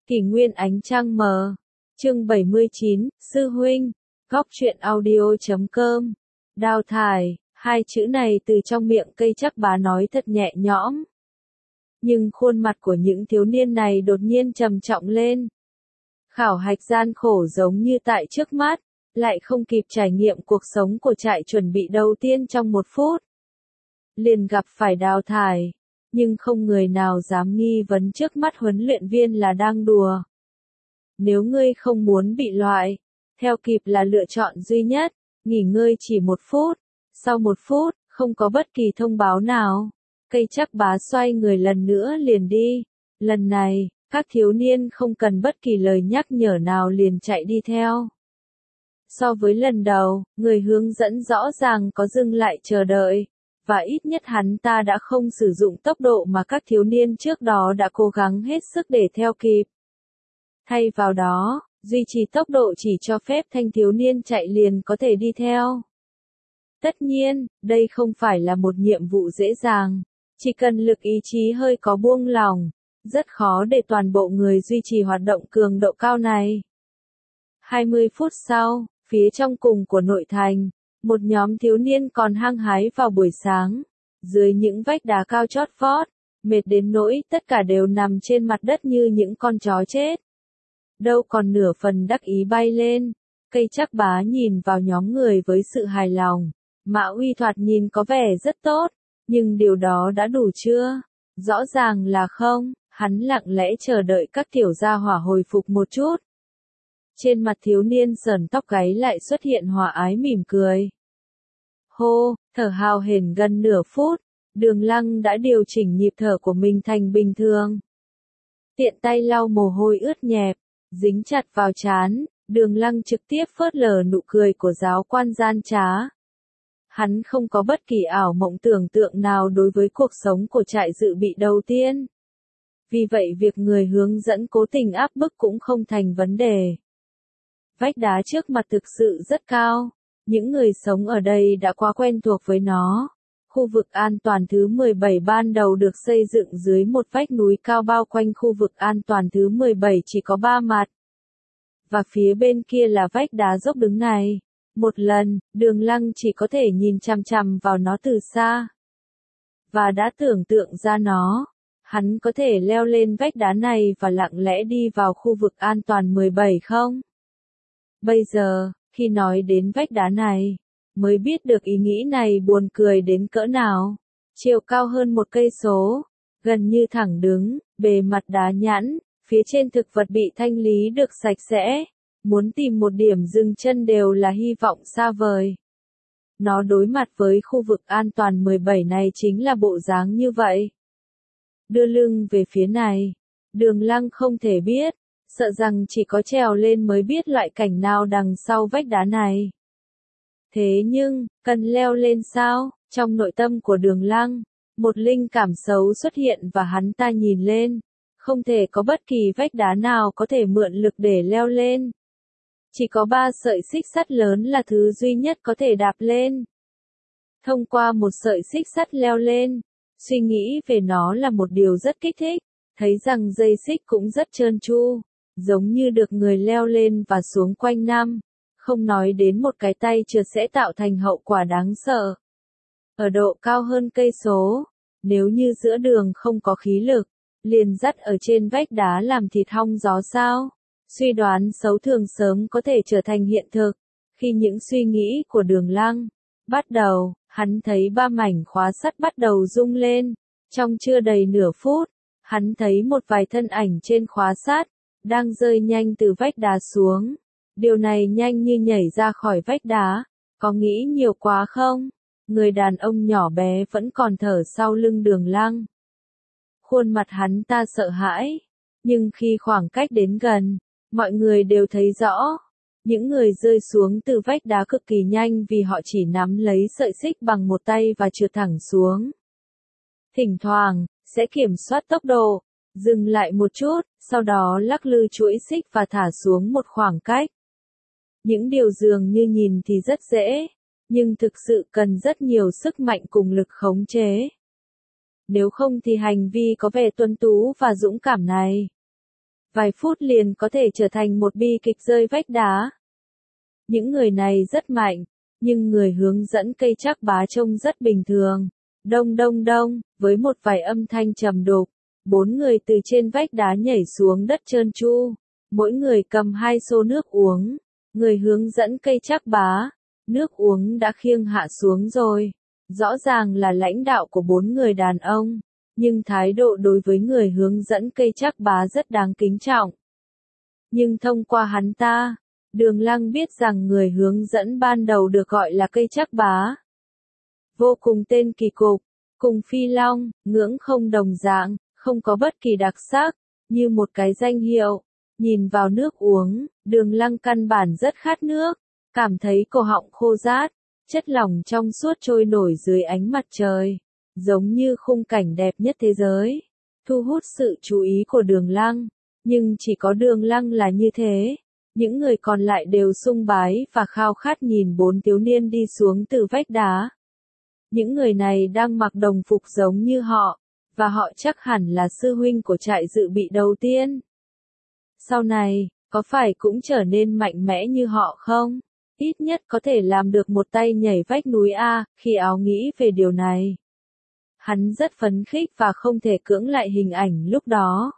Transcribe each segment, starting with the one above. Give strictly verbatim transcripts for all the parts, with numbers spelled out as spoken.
Kỷ nguyên ánh trăng mờ. Chương bảy mươi chín, Sư huynh, góc truyện audio chấm com. Đào thải, hai chữ này từ trong miệng cây chắc bá nói thật nhẹ nhõm. Nhưng khuôn mặt của những thiếu niên này đột nhiên trầm trọng lên. Khảo hạch gian khổ giống như tại trước mắt, lại không kịp trải nghiệm cuộc sống của trại chuẩn bị đầu tiên trong một phút. Liền gặp phải đào thải, nhưng không người nào dám nghi vấn trước mắt huấn luyện viên là đang đùa. Nếu ngươi không muốn bị loại, theo kịp là lựa chọn duy nhất, nghỉ ngơi chỉ một phút. Sau một phút, không có bất kỳ thông báo nào, cây chắc bá xoay người lần nữa liền đi. Lần này, các thiếu niên không cần bất kỳ lời nhắc nhở nào liền chạy đi theo. So với lần đầu, người hướng dẫn rõ ràng có dừng lại chờ đợi, và ít nhất hắn ta đã không sử dụng tốc độ mà các thiếu niên trước đó đã cố gắng hết sức để theo kịp. Thay vào đó, duy trì tốc độ chỉ cho phép thanh thiếu niên chạy liền có thể đi theo. Tất nhiên, đây không phải là một nhiệm vụ dễ dàng, chỉ cần lực ý chí hơi có buông lỏng, rất khó để toàn bộ người duy trì hoạt động cường độ cao này. hai mươi phút sau, phía trong cùng của nội thành, một nhóm thiếu niên còn hăng hái vào buổi sáng, dưới những vách đá cao chót vót, mệt đến nỗi tất cả đều nằm trên mặt đất như những con chó chết. Đâu còn nửa phần đắc ý bay lên, cây chắc bá nhìn vào nhóm người với sự hài lòng. Mã Uy thoạt nhìn có vẻ rất tốt, nhưng điều đó đã đủ chưa? Rõ ràng là không, hắn lặng lẽ chờ đợi các tiểu gia hỏa hồi phục một chút. Trên mặt thiếu niên sờn tóc gáy lại xuất hiện hòa ái mỉm cười. Hô, thở hào hển gần nửa phút, Đường Lăng đã điều chỉnh nhịp thở của mình thành bình thường. Tiện tay lau mồ hôi ướt nhẹp, dính chặt vào trán, Đường Lăng trực tiếp phớt lờ nụ cười của giáo quan gian trá. Hắn không có bất kỳ ảo mộng tưởng tượng nào đối với cuộc sống của trại dự bị đầu tiên. Vì vậy việc người hướng dẫn cố tình áp bức cũng không thành vấn đề. Vách đá trước mặt thực sự rất cao, những người sống ở đây đã quá quen thuộc với nó. Khu vực an toàn thứ mười bảy ban đầu được xây dựng dưới một vách núi cao bao quanh khu vực an toàn thứ mười bảy chỉ có ba mặt. Và phía bên kia là vách đá dốc đứng này. Một lần, Đường Lăng chỉ có thể nhìn chằm chằm vào nó từ xa. Và đã tưởng tượng ra nó. Hắn có thể leo lên vách đá này và lặng lẽ đi vào khu vực an toàn mười bảy không? Bây giờ, khi nói đến vách đá này, mới biết được ý nghĩ này buồn cười đến cỡ nào. Chiều cao hơn một cây số, gần như thẳng đứng, bề mặt đá nhẵn, phía trên thực vật bị thanh lý được sạch sẽ. Muốn tìm một điểm dừng chân đều là hy vọng xa vời. Nó đối mặt với khu vực an toàn mười bảy này chính là bộ dáng như vậy. Đưa lưng về phía này, Đường Lăng không thể biết, sợ rằng chỉ có trèo lên mới biết loại cảnh nào đằng sau vách đá này. Thế nhưng, cần leo lên sao? Trong nội tâm của Đường Lăng, một linh cảm xấu xuất hiện và hắn ta nhìn lên. Không thể có bất kỳ vách đá nào có thể mượn lực để leo lên. Chỉ có ba sợi xích sắt lớn là thứ duy nhất có thể đạp lên. Thông qua một sợi xích sắt leo lên, suy nghĩ về nó là một điều rất kích thích, thấy rằng dây xích cũng rất trơn tru, giống như được người leo lên và xuống quanh năm, không nói đến một cái tay trượt sẽ tạo thành hậu quả đáng sợ. Ở độ cao hơn cây số, nếu như giữa đường không có khí lực, liền dắt ở trên vách đá làm thịt hong gió sao? Suy đoán xấu thường sớm có thể trở thành hiện thực. Khi những suy nghĩ của Đường Lăng bắt đầu, hắn thấy ba mảnh khóa sắt bắt đầu rung lên. Trong chưa đầy nửa phút, hắn thấy một vài thân ảnh trên khóa sắt đang rơi nhanh từ vách đá xuống. Điều này nhanh như nhảy ra khỏi vách đá. Có nghĩ nhiều quá không? Người đàn ông nhỏ bé vẫn còn thở sau lưng Đường Lăng. Khuôn mặt hắn ta sợ hãi, nhưng khi khoảng cách đến gần, mọi người đều thấy rõ, những người rơi xuống từ vách đá cực kỳ nhanh vì họ chỉ nắm lấy sợi xích bằng một tay và trượt thẳng xuống. Thỉnh thoảng, sẽ kiểm soát tốc độ, dừng lại một chút, sau đó lắc lư chuỗi xích và thả xuống một khoảng cách. Những điều dường như nhìn thì rất dễ, nhưng thực sự cần rất nhiều sức mạnh cùng lực khống chế. Nếu không thì hành vi có vẻ tuấn tú và dũng cảm này vài phút liền có thể trở thành một bi kịch rơi vách đá. Những người này rất mạnh, nhưng người hướng dẫn cây trắc bá trông rất bình thường. Đông đông đông, với một vài âm thanh trầm đục, bốn người từ trên vách đá nhảy xuống đất trơn tru, mỗi người cầm hai xô nước uống. Người hướng dẫn cây trắc bá, nước uống đã khiêng hạ xuống rồi. Rõ ràng là lãnh đạo của bốn người đàn ông, nhưng thái độ đối với người hướng dẫn cây trắc bá rất đáng kính trọng. Nhưng thông qua hắn ta, Đường Lăng biết rằng người hướng dẫn ban đầu được gọi là cây trắc bá. Vô cùng tên kỳ cục, cùng phi long, ngưỡng không đồng dạng, không có bất kỳ đặc sắc, như một cái danh hiệu. Nhìn vào nước uống, Đường Lăng căn bản rất khát nước, cảm thấy cổ họng khô rát, chất lỏng trong suốt trôi nổi dưới ánh mặt trời, giống như khung cảnh đẹp nhất thế giới, thu hút sự chú ý của Đường Lăng, nhưng chỉ có Đường Lăng là như thế, những người còn lại đều sùng bái và khao khát nhìn bốn thiếu niên đi xuống từ vách đá. Những người này đang mặc đồng phục giống như họ, và họ chắc hẳn là sư huynh của trại dự bị đầu tiên. Sau này, có phải cũng trở nên mạnh mẽ như họ không? Ít nhất có thể làm được một tay nhảy vách núi A, khi Áo nghĩ về điều này. Hắn rất phấn khích và không thể cưỡng lại hình ảnh lúc đó.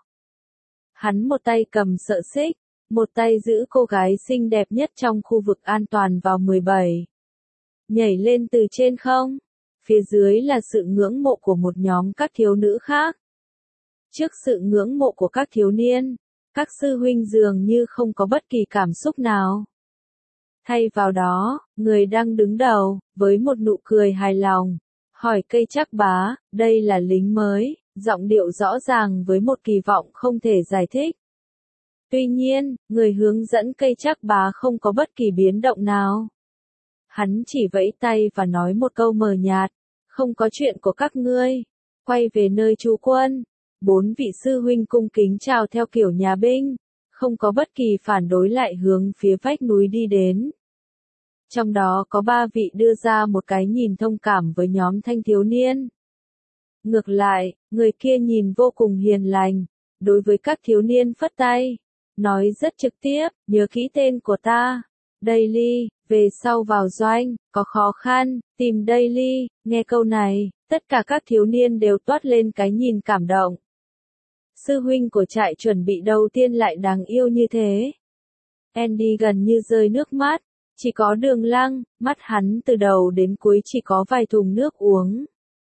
Hắn một tay cầm sợi xích, một tay giữ cô gái xinh đẹp nhất trong khu vực an toàn vào mười bảy. Nhảy lên từ trên không, phía dưới là sự ngưỡng mộ của một nhóm các thiếu nữ khác. Trước sự ngưỡng mộ của các thiếu niên, các sư huynh dường như không có bất kỳ cảm xúc nào. Thay vào đó, người đang đứng đầu, với một nụ cười hài lòng, hỏi cây trắc bá, đây là lính mới, giọng điệu rõ ràng với một kỳ vọng không thể giải thích. Tuy nhiên, người hướng dẫn cây trắc bá không có bất kỳ biến động nào. Hắn chỉ vẫy tay và nói một câu mờ nhạt, không có chuyện của các ngươi, quay về nơi trú quân. Bốn vị sư huynh cung kính chào theo kiểu nhà binh, không có bất kỳ phản đối lại hướng phía vách núi đi đến. Trong đó có ba vị đưa ra một cái nhìn thông cảm với nhóm thanh thiếu niên. Ngược lại, người kia nhìn vô cùng hiền lành, đối với các thiếu niên phất tay, nói rất trực tiếp, nhớ kỹ tên của ta, Daily, về sau vào doanh, có khó khăn, tìm Daily. Nghe câu này, tất cả các thiếu niên đều toát lên cái nhìn cảm động. Sư huynh của trại chuẩn bị đầu tiên lại đáng yêu như thế. Andy gần như rơi nước mắt, chỉ có Đường Lăng, mắt hắn từ đầu đến cuối chỉ có vài thùng nước uống.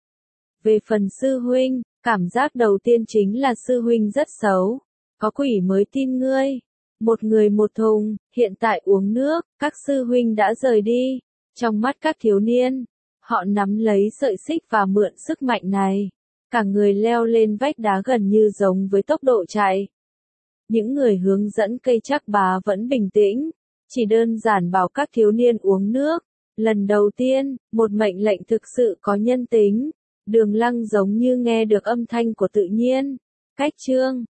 Về phần sư huynh, cảm giác đầu tiên chính là sư huynh rất xấu, có quỷ mới tin ngươi. Một người một thùng, hiện tại uống nước, các sư huynh đã rời đi. Trong mắt các thiếu niên, họ nắm lấy sợi xích và mượn sức mạnh này. Cả người leo lên vách đá gần như giống với tốc độ chạy. Những người hướng dẫn cây trắc bá vẫn bình tĩnh, chỉ đơn giản bảo các thiếu niên uống nước. Lần đầu tiên, một mệnh lệnh thực sự có nhân tính. Đường Lăng giống như nghe được âm thanh của tự nhiên. Cách chương